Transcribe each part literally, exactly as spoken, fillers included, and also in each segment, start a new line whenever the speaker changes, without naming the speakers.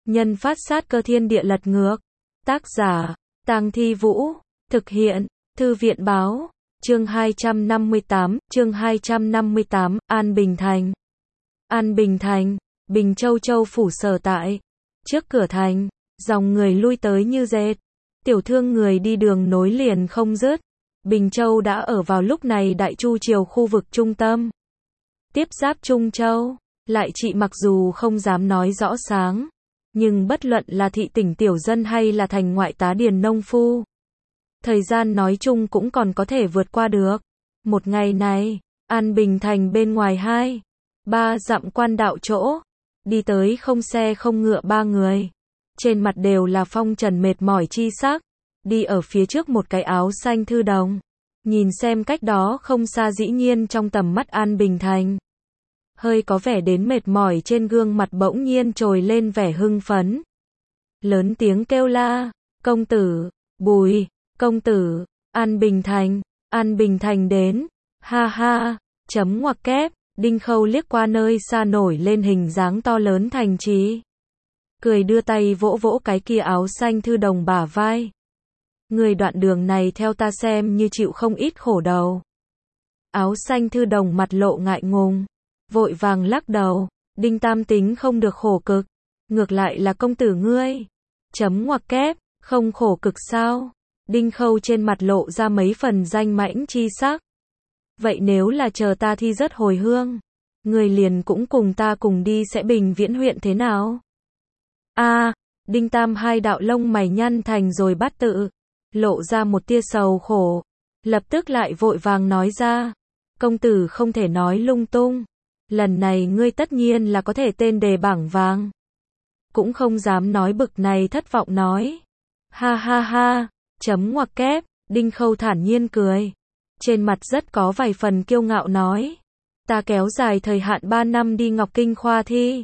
Nhân phát sát cơ thiên địa lật ngược. Tác giả, Tang Thi Vũ. Thực hiện, Thư viện báo. Chương hai trăm năm mươi tám, chương hai trăm năm mươi tám, An Bình Thành. An Bình Thành, Bình Châu Châu phủ sở tại. Trước cửa thành, dòng người lui tới như dệt. Tiểu thương người đi đường nối liền không dứt. Bình Châu đã ở vào lúc này Đại Chu triều khu vực trung tâm. Tiếp giáp Trung Châu, lại chị mặc dù không dám nói rõ sáng, nhưng bất luận là thị tỉnh tiểu dân hay là thành ngoại tá điền nông phu, thời gian nói chung cũng còn có thể vượt qua được. Một ngày này, An Bình Thành bên ngoài hai, ba dặm quan đạo chỗ, đi tới không xe không ngựa ba người. Trên mặt đều là phong trần mệt mỏi chi sắc, đi ở phía trước một cái áo xanh thư đồng. Nhìn xem cách đó không xa dĩ nhiên trong tầm mắt An Bình Thành. Hơi có vẻ đến mệt mỏi trên gương mặt bỗng nhiên trồi lên vẻ hưng phấn. Lớn tiếng kêu la, công tử, Bùi, công tử, An Bình Thành, An Bình Thành đến, ha ha, chấm ngoặc kép, Đinh Khâu liếc qua nơi xa nổi lên hình dáng to lớn thành trì. Cười đưa tay vỗ vỗ cái kia áo xanh thư đồng bả vai. Người đoạn đường này theo ta xem như chịu không ít khổ đầu. Áo xanh thư đồng mặt lộ ngại ngùng, vội vàng lắc đầu, Đinh Tam tính không được khổ cực, ngược lại là công tử ngươi. Chấm ngoặc kép, không khổ cực sao? Đinh Khâu trên mặt lộ ra mấy phần danh mãnh chi sắc. Vậy nếu là chờ ta thi rất hồi hương, người liền cũng cùng ta cùng đi sẽ Bình Viễn huyện thế nào? A, à, Đinh Tam hai đạo lông mày nhăn thành rồi bắt tự, lộ ra một tia sầu khổ, lập tức lại vội vàng nói ra, công tử không thể nói lung tung, lần này ngươi tất nhiên là có thể tên đề bảng vàng. Cũng không dám nói bực này thất vọng nói. Ha ha ha, chấm ngoặc kép, Đinh Khâu thản nhiên cười. Trên mặt rất có vài phần kiêu ngạo nói. Ta kéo dài thời hạn ba năm đi Ngọc Kinh khoa thi.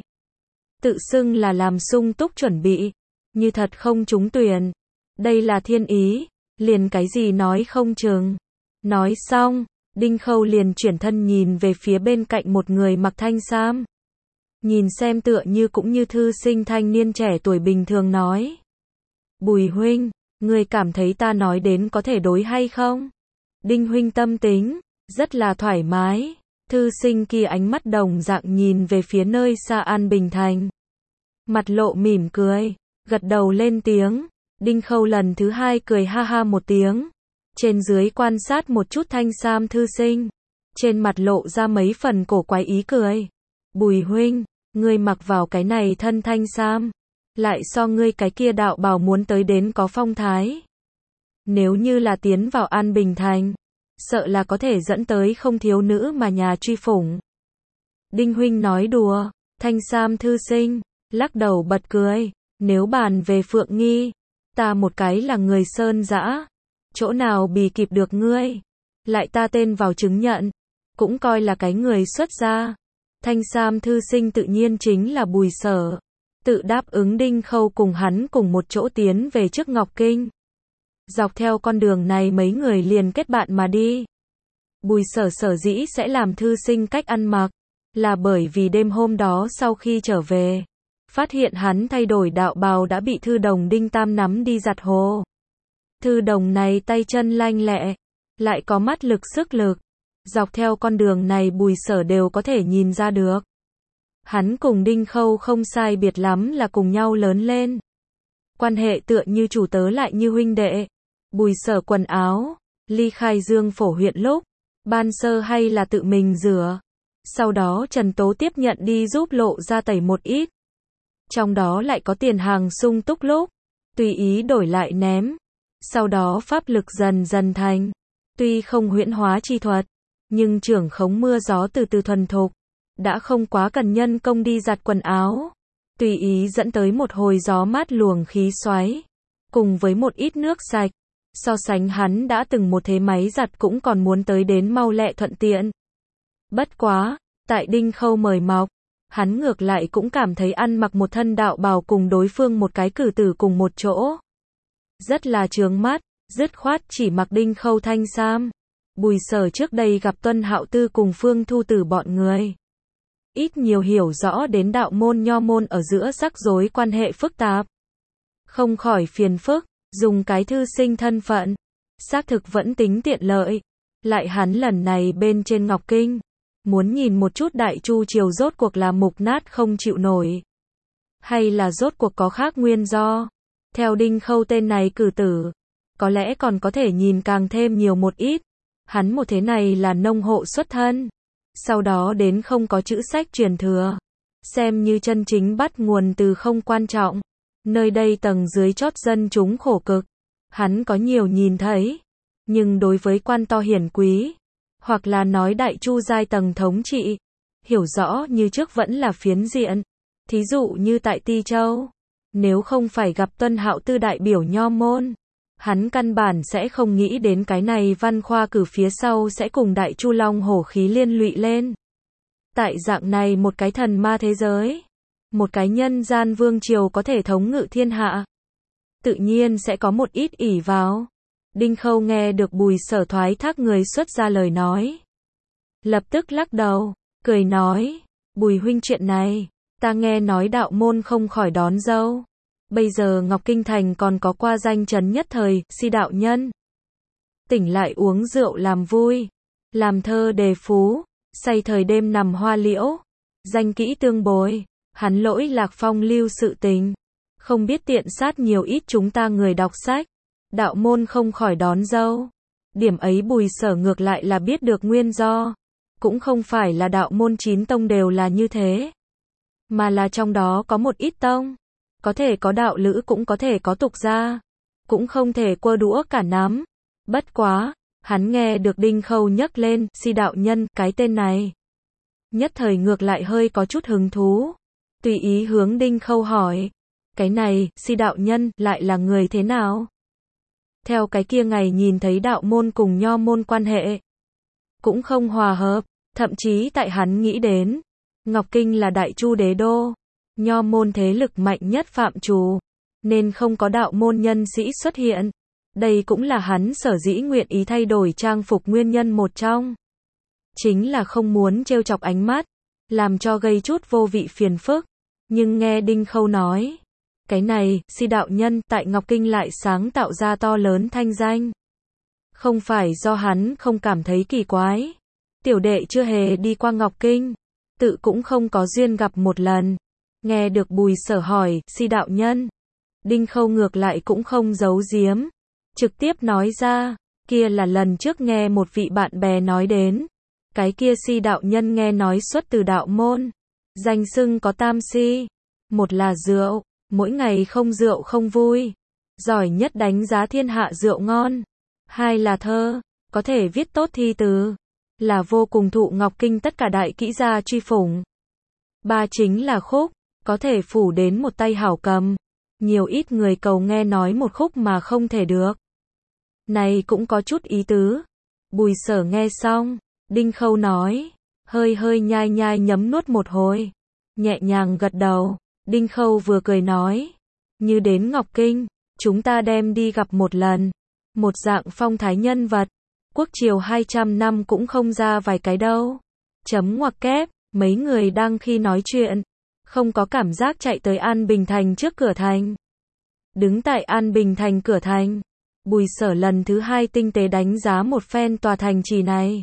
Tự xưng là làm sung túc chuẩn bị. Như thật không trúng tuyển. Đây là thiên ý. Liền cái gì nói không chừng. Nói xong, Đinh Khâu liền chuyển thân nhìn về phía bên cạnh một người mặc thanh sam. Nhìn xem tựa như cũng như thư sinh thanh niên trẻ tuổi bình thường nói. Bùi huynh, người cảm thấy ta nói đến có thể đối hay không? Đinh huynh tâm tính, rất là thoải mái. Thư sinh kia ánh mắt đồng dạng nhìn về phía nơi xa An Bình Thành. Mặt lộ mỉm cười, gật đầu lên tiếng. Đinh Khâu lần thứ hai cười ha ha một tiếng. Trên dưới quan sát một chút thanh sam thư sinh. Trên mặt lộ ra mấy phần cổ quái ý cười. Bùi huynh, ngươi mặc vào cái này thân thanh sam, lại so ngươi cái kia đạo bào muốn tới đến có phong thái. Nếu như là tiến vào An Bình Thành, sợ là có thể dẫn tới không thiếu nữ mà nhà truy phủng. Đinh huynh nói đùa, thanh sam thư sinh, lắc đầu bật cười, nếu bàn về Phượng Nghi, ta một cái là người sơn dã, chỗ nào bì kịp được ngươi, lại ta tên vào chứng nhận, cũng coi là cái người xuất gia. Thanh sam thư sinh tự nhiên chính là Bùi Sở, tự đáp ứng Đinh Khâu cùng hắn cùng một chỗ tiến về trước Ngọc Kinh. Dọc theo con đường này mấy người liền kết bạn mà đi. Bùi Sở sở dĩ sẽ làm thư sinh cách ăn mặc, là bởi vì đêm hôm đó sau khi trở về, phát hiện hắn thay đổi đạo bào đã bị thư đồng Đinh Tam nắm đi giặt hồ. Thư đồng này tay chân lanh lẹ, lại có mắt lực sức lực. Dọc theo con đường này Bùi Sở đều có thể nhìn ra được. Hắn cùng Đinh Khâu không sai biệt lắm là cùng nhau lớn lên. Quan hệ tựa như chủ tớ lại như huynh đệ. Bùi Sở quần áo, ly khai Dương Phổ huyện lúc, ban sơ hay là tự mình rửa. Sau đó Trần Tố tiếp nhận đi giúp lộ ra tẩy một ít. Trong đó lại có tiền hàng sung túc lúc, tùy ý đổi lại ném. Sau đó pháp lực dần dần thành. Tuy không huyễn hóa chi thuật, nhưng trưởng khống mưa gió từ từ thuần thục, đã không quá cần nhân công đi giặt quần áo, tùy ý dẫn tới một hồi gió mát luồng khí xoáy, cùng với một ít nước sạch, so sánh hắn đã từng một thế máy giặt cũng còn muốn tới đến mau lẹ thuận tiện. Bất quá, tại Đinh Khâu mời mọc, hắn ngược lại cũng cảm thấy ăn mặc một thân đạo bào cùng đối phương một cái cử tử cùng một chỗ, rất là chướng mắt, dứt khoát chỉ mặc Đinh Khâu thanh sam. Bùi Sở trước đây gặp Tuân Hạo Tư cùng Phương Thu Tử bọn người, ít nhiều hiểu rõ đến đạo môn nho môn ở giữa rắc rối quan hệ phức tạp. Không khỏi phiền phức, dùng cái thư sinh thân phận, xác thực vẫn tính tiện lợi. Lại hắn lần này bên trên Ngọc Kinh, muốn nhìn một chút Đại Chu triều rốt cuộc là mục nát không chịu nổi, hay là rốt cuộc có khác nguyên do. Theo Đinh Khâu tên này cử tử, có lẽ còn có thể nhìn càng thêm nhiều một ít. Hắn một thế này là nông hộ xuất thân, sau đó đến không có chữ sách truyền thừa, xem như chân chính bắt nguồn từ không quan trọng. Nơi đây tầng dưới chót dân chúng khổ cực, hắn có nhiều nhìn thấy, nhưng đối với quan to hiển quý, hoặc là nói Đại Chu giai tầng thống trị, hiểu rõ như trước vẫn là phiến diện. Thí dụ như tại Ti Châu, nếu không phải gặp Tuân Hạo Tư đại biểu nho môn, hắn căn bản sẽ không nghĩ đến cái này văn khoa cử phía sau sẽ cùng Đại Chu Long hổ khí liên lụy lên. Tại dạng này một cái thần ma thế giới, một cái nhân gian vương triều có thể thống ngự thiên hạ, tự nhiên sẽ có một ít ỷ vào. Đinh Khâu nghe được Bùi Sở thoái thác người xuất ra lời nói, lập tức lắc đầu, cười nói, Bùi huynh chuyện này, ta nghe nói đạo môn không khỏi đón dâu. Bây giờ Ngọc Kinh Thành còn có qua danh chấn nhất thời, Si đạo nhân. Tỉnh lại uống rượu làm vui, làm thơ đề phú, say thời đêm nằm hoa liễu, danh kỹ tương bồi, hắn lỗi lạc phong lưu sự tình. Không biết tiện sát nhiều ít chúng ta người đọc sách, đạo môn không khỏi đón dâu. Điểm ấy Bùi Sở ngược lại là biết được nguyên do. Cũng không phải là đạo môn chín tông đều là như thế, mà là trong đó có một ít tông, có thể có đạo lữ cũng có thể có tục gia, cũng không thể quơ đũa cả nắm. Bất quá, hắn nghe được Đinh Khâu nhắc lên Si đạo nhân cái tên này, nhất thời ngược lại hơi có chút hứng thú, tùy ý hướng Đinh Khâu hỏi, cái này Si đạo nhân lại là người thế nào? Theo cái kia ngày nhìn thấy đạo môn cùng nho môn quan hệ cũng không hòa hợp, thậm chí tại hắn nghĩ đến, Ngọc Kinh là Đại Chu đế đô, nho môn thế lực mạnh nhất phạm trù, nên không có đạo môn nhân sĩ xuất hiện. Đây cũng là hắn sở dĩ nguyện ý thay đổi trang phục nguyên nhân một trong. Chính là không muốn trêu chọc ánh mắt, làm cho gây chút vô vị phiền phức. Nhưng nghe Đinh Khâu nói, cái này, Si đạo nhân tại Ngọc Kinh lại sáng tạo ra to lớn thanh danh. Không phải do hắn không cảm thấy kỳ quái. Tiểu đệ chưa hề đi qua Ngọc Kinh, tự cũng không có duyên gặp một lần. Nghe được Bùi Sở hỏi, Si đạo nhân, Đinh Khâu ngược lại cũng không giấu giếm, trực tiếp nói ra, kia là lần trước nghe một vị bạn bè nói đến, cái kia Si đạo nhân nghe nói xuất từ đạo môn, danh xưng có tam si, một là rượu, mỗi ngày không rượu không vui, giỏi nhất đánh giá thiên hạ rượu ngon, hai là thơ, có thể viết tốt thi từ, là vô cùng thụ Ngọc Kinh tất cả đại kỹ gia truy phủng, ba chính là khúc, có thể phủ đến một tay hảo cầm, nhiều ít người cầu nghe nói một khúc mà không thể được. Này cũng có chút ý tứ. Bùi Sở nghe xong, Đinh Khâu nói, hơi hơi nhai nhai nhấm nuốt một hồi, nhẹ nhàng gật đầu. Đinh Khâu vừa cười nói, như đến Ngọc Kinh, chúng ta đem đi gặp một lần, một dạng phong thái nhân vật, quốc triều hai trăm năm cũng không ra vài cái đâu. Chấm ngoặc kép, mấy người đang khi nói chuyện, không có cảm giác chạy tới An Bình Thành trước cửa thành. Đứng tại An Bình Thành cửa thành, Bùi Sở lần thứ hai tinh tế đánh giá một phen tòa thành trì này.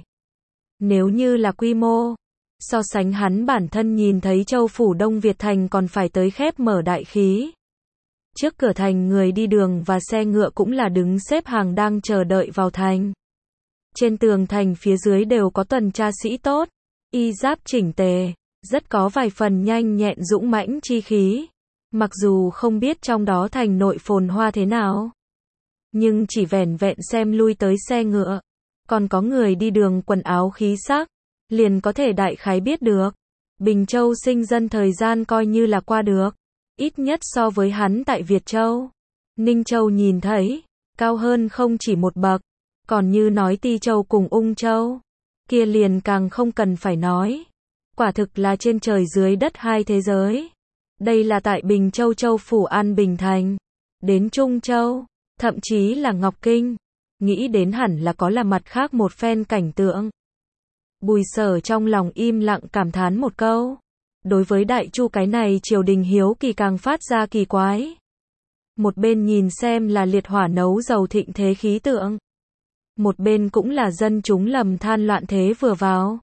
Nếu như là quy mô, so sánh hắn bản thân nhìn thấy châu phủ Đông Việt Thành còn phải tới khép mở đại khí. Trước cửa thành người đi đường và xe ngựa cũng là đứng xếp hàng đang chờ đợi vào thành. Trên tường thành phía dưới đều có tuần tra sĩ tốt, y giáp chỉnh tề, rất có vài phần nhanh nhẹn dũng mãnh chi khí. Mặc dù không biết trong đó thành nội phồn hoa thế nào, nhưng chỉ vẻn vẹn xem lui tới xe ngựa, còn có người đi đường quần áo khí sắc, liền có thể đại khái biết được. Bình Châu sinh dân thời gian coi như là qua được, ít nhất so với hắn tại Việt Châu, Ninh Châu nhìn thấy, cao hơn không chỉ một bậc, còn như nói Ti Châu cùng Ung Châu, kia liền càng không cần phải nói. Quả thực là trên trời dưới đất hai thế giới. Đây là tại Bình Châu châu phủ An Bình Thành, đến Trung Châu, thậm chí là Ngọc Kinh, nghĩ đến hẳn là có là mặt khác một phen cảnh tượng. Bùi Sở trong lòng im lặng cảm thán một câu, Đối với Đại Chu cái này triều đình hiếu kỳ càng phát ra kỳ quái. Một bên nhìn xem là liệt hỏa nấu dầu thịnh thế khí tượng. Một bên cũng là dân chúng lầm than loạn thế vừa vào.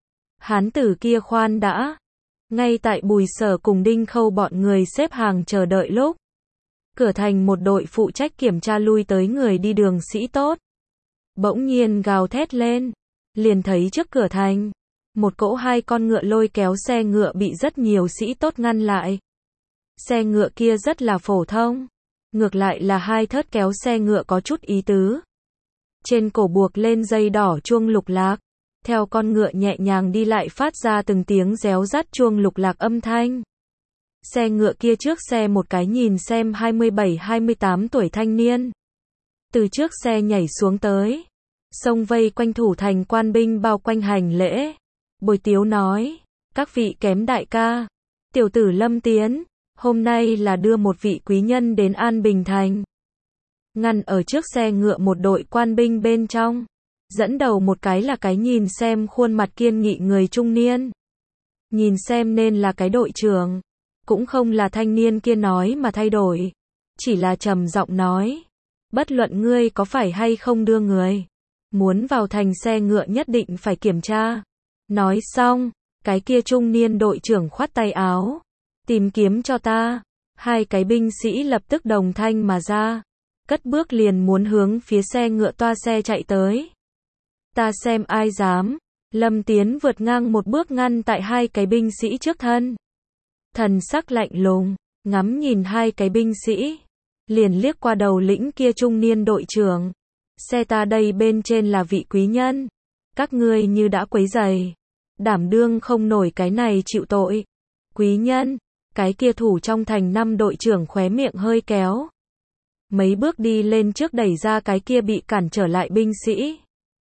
Hán tử kia khoan đã. Ngay tại Bùi Sở cùng Đinh Khâu bọn người xếp hàng chờ đợi lúc. Cửa thành một đội phụ trách kiểm tra lui tới người đi đường sĩ tốt. Bỗng nhiên gào thét lên. Liền thấy trước cửa thành. Một cỗ hai con ngựa lôi kéo xe ngựa bị rất nhiều sĩ tốt ngăn lại. Xe ngựa kia rất là phổ thông. Ngược lại là hai thớt kéo xe ngựa có chút ý tứ. Trên cổ buộc lên dây đỏ chuông lục lạc. Theo con ngựa nhẹ nhàng đi lại phát ra từng tiếng réo rắt chuông lục lạc âm thanh. Xe ngựa kia trước xe một cái nhìn xem hai mươi bảy hai mươi tám tuổi thanh niên. Từ trước xe nhảy xuống tới. Xông vây quanh thủ thành quan binh bao quanh hành lễ. Bồi tiếu nói. Các vị kém đại ca. Tiểu tử Lâm Tiến. Hôm nay là đưa một vị quý nhân đến An Bình Thành. Ngăn ở trước xe ngựa một đội quan binh bên trong. Dẫn đầu một cái là cái nhìn xem khuôn mặt kiên nghị người trung niên. Nhìn xem nên là cái đội trưởng. Cũng không là thanh niên kia nói mà thay đổi. Chỉ là trầm giọng nói. Bất luận ngươi có phải hay không đưa người. Muốn vào thành xe ngựa nhất định phải kiểm tra. Nói xong, cái kia trung niên đội trưởng khoát tay áo. Tìm kiếm cho ta. Hai cái binh sĩ lập tức đồng thanh mà ra. Cất bước liền muốn hướng phía xe ngựa toa xe chạy tới. Ta xem ai dám. Lâm Tiến vượt ngang một bước ngăn tại hai cái binh sĩ trước thân. Thần sắc lạnh lùng, ngắm nhìn hai cái binh sĩ. Liền liếc qua đầu lĩnh kia trung niên đội trưởng. Xe ta đây bên trên là vị quý nhân. Các ngươi như đã quấy rầy. Đảm đương không nổi cái này chịu tội. Quý nhân, cái kia thủ trong thành năm đội trưởng khóe miệng hơi kéo. Mấy bước đi lên trước đẩy ra cái kia bị cản trở lại binh sĩ.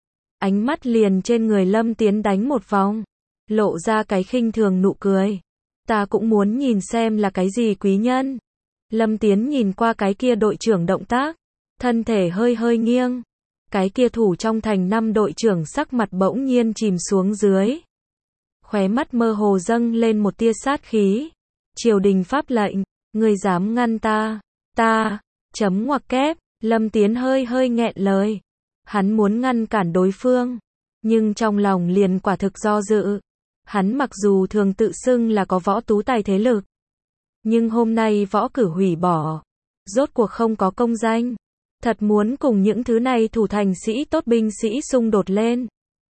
Ánh mắt liền trên người Lâm Tiến đánh một vòng. Lộ ra cái khinh thường nụ cười. Ta cũng muốn nhìn xem là cái gì quý nhân. Lâm Tiến nhìn qua cái kia đội trưởng động tác. Thân thể hơi hơi nghiêng. Cái kia thủ trong thành năm đội trưởng sắc mặt bỗng nhiên chìm xuống dưới. Khóe mắt mơ hồ dâng lên một tia sát khí. Triều đình pháp lệnh. Ngươi dám ngăn ta. Ta. Chấm ngoặc kép. Lâm Tiến hơi hơi nghẹn lời. Hắn muốn ngăn cản đối phương. Nhưng trong lòng liền quả thực do dự. Hắn mặc dù thường tự xưng là có võ tú tài thế lực. Nhưng hôm nay võ cử hủy bỏ. Rốt cuộc không có công danh. Thật muốn cùng những thứ này thủ thành sĩ tốt binh sĩ xung đột lên.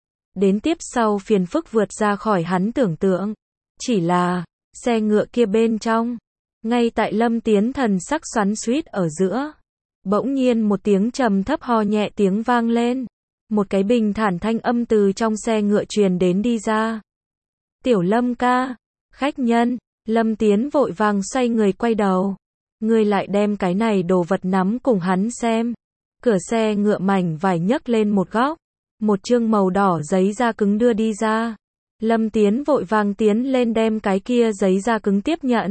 Đến tiếp sau phiền phức vượt ra khỏi hắn tưởng tượng. Chỉ là, xe ngựa kia bên trong. Ngay tại Lâm Tiến thần sắc xoắn xuýt ở giữa. Bỗng nhiên một tiếng trầm thấp ho nhẹ tiếng vang lên. Một cái bình thản thanh âm từ trong xe ngựa truyền đến đi ra. Tiểu Lâm ca, khách nhân. Lâm Tiến vội vàng xoay người quay đầu. Người lại đem cái này đồ vật nắm cùng hắn xem. Cửa xe ngựa mảnh vải nhấc lên một góc. Một chương màu đỏ giấy da cứng đưa đi ra. Lâm Tiến vội vàng tiến lên đem cái kia giấy da cứng tiếp nhận.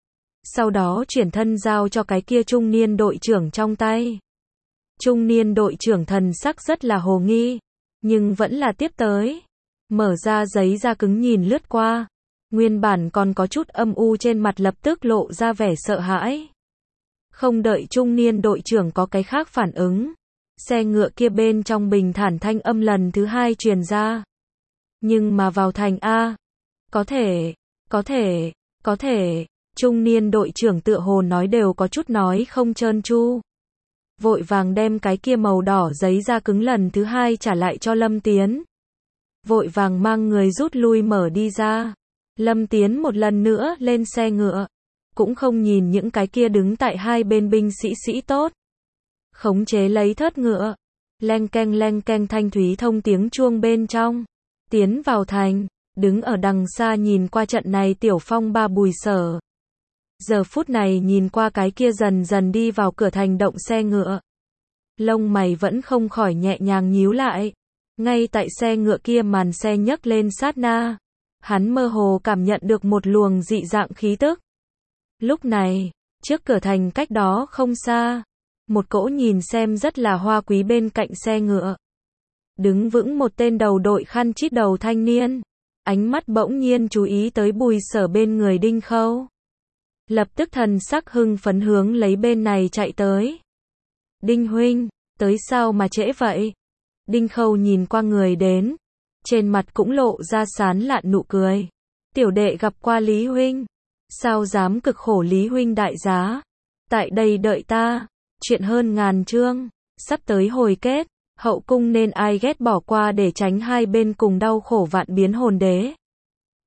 Sau đó chuyển thân giao cho cái kia trung niên đội trưởng trong tay. Trung niên đội trưởng thần sắc rất là hồ nghi. Nhưng vẫn là tiếp tới. Mở ra giấy da cứng nhìn lướt qua. Nguyên bản còn có chút âm u trên mặt lập tức lộ ra vẻ sợ hãi. Không đợi trung niên đội trưởng có cái khác phản ứng. Xe ngựa kia bên trong bình thản thanh âm lần thứ hai truyền ra. Nhưng mà vào thành A. Có thể, có thể, có thể. Trung niên đội trưởng tựa hồ nói đều có chút nói không trơn tru. Vội vàng đem cái kia màu đỏ giấy da cứng lần thứ hai trả lại cho Lâm Tiến. Vội vàng mang người rút lui mở đi ra. Lâm Tiến một lần nữa lên xe ngựa. Cũng không nhìn những cái kia đứng tại hai bên binh sĩ sĩ tốt. Khống chế lấy thớt ngựa. Leng keng leng keng thanh thúy thông tiếng chuông bên trong. Tiến vào thành. Đứng ở đằng xa nhìn qua trận này tiểu phong ba Bùi Sở. Giờ phút này nhìn qua cái kia dần dần đi vào cửa thành động xe ngựa. Lông mày vẫn không khỏi nhẹ nhàng nhíu lại. Ngay tại xe ngựa kia màn xe nhấc lên sát na. Hắn mơ hồ cảm nhận được một luồng dị dạng khí tức. Lúc này, trước cửa thành cách đó không xa. Một cỗ nhìn xem rất là hoa quý bên cạnh xe ngựa. Đứng vững một tên đầu đội khăn chít đầu thanh niên. ánh mắt bỗng nhiên chú ý tới Bùi Sở bên người Đinh Khâu. Lập tức thần sắc hưng phấn hướng lấy bên này chạy tới. Đinh huynh, tới sao mà trễ vậy? Đinh Khâu nhìn qua người đến, trên mặt cũng lộ ra sán lạn nụ cười. Tiểu đệ gặp qua Lý huynh, sao dám cực khổ Lý huynh đại giá. Tại đây đợi ta, chuyện hơn ngàn chương, sắp tới hồi kết, hậu cung nên ai ghét bỏ qua để tránh hai bên cùng đau khổ vạn biến hồn đế.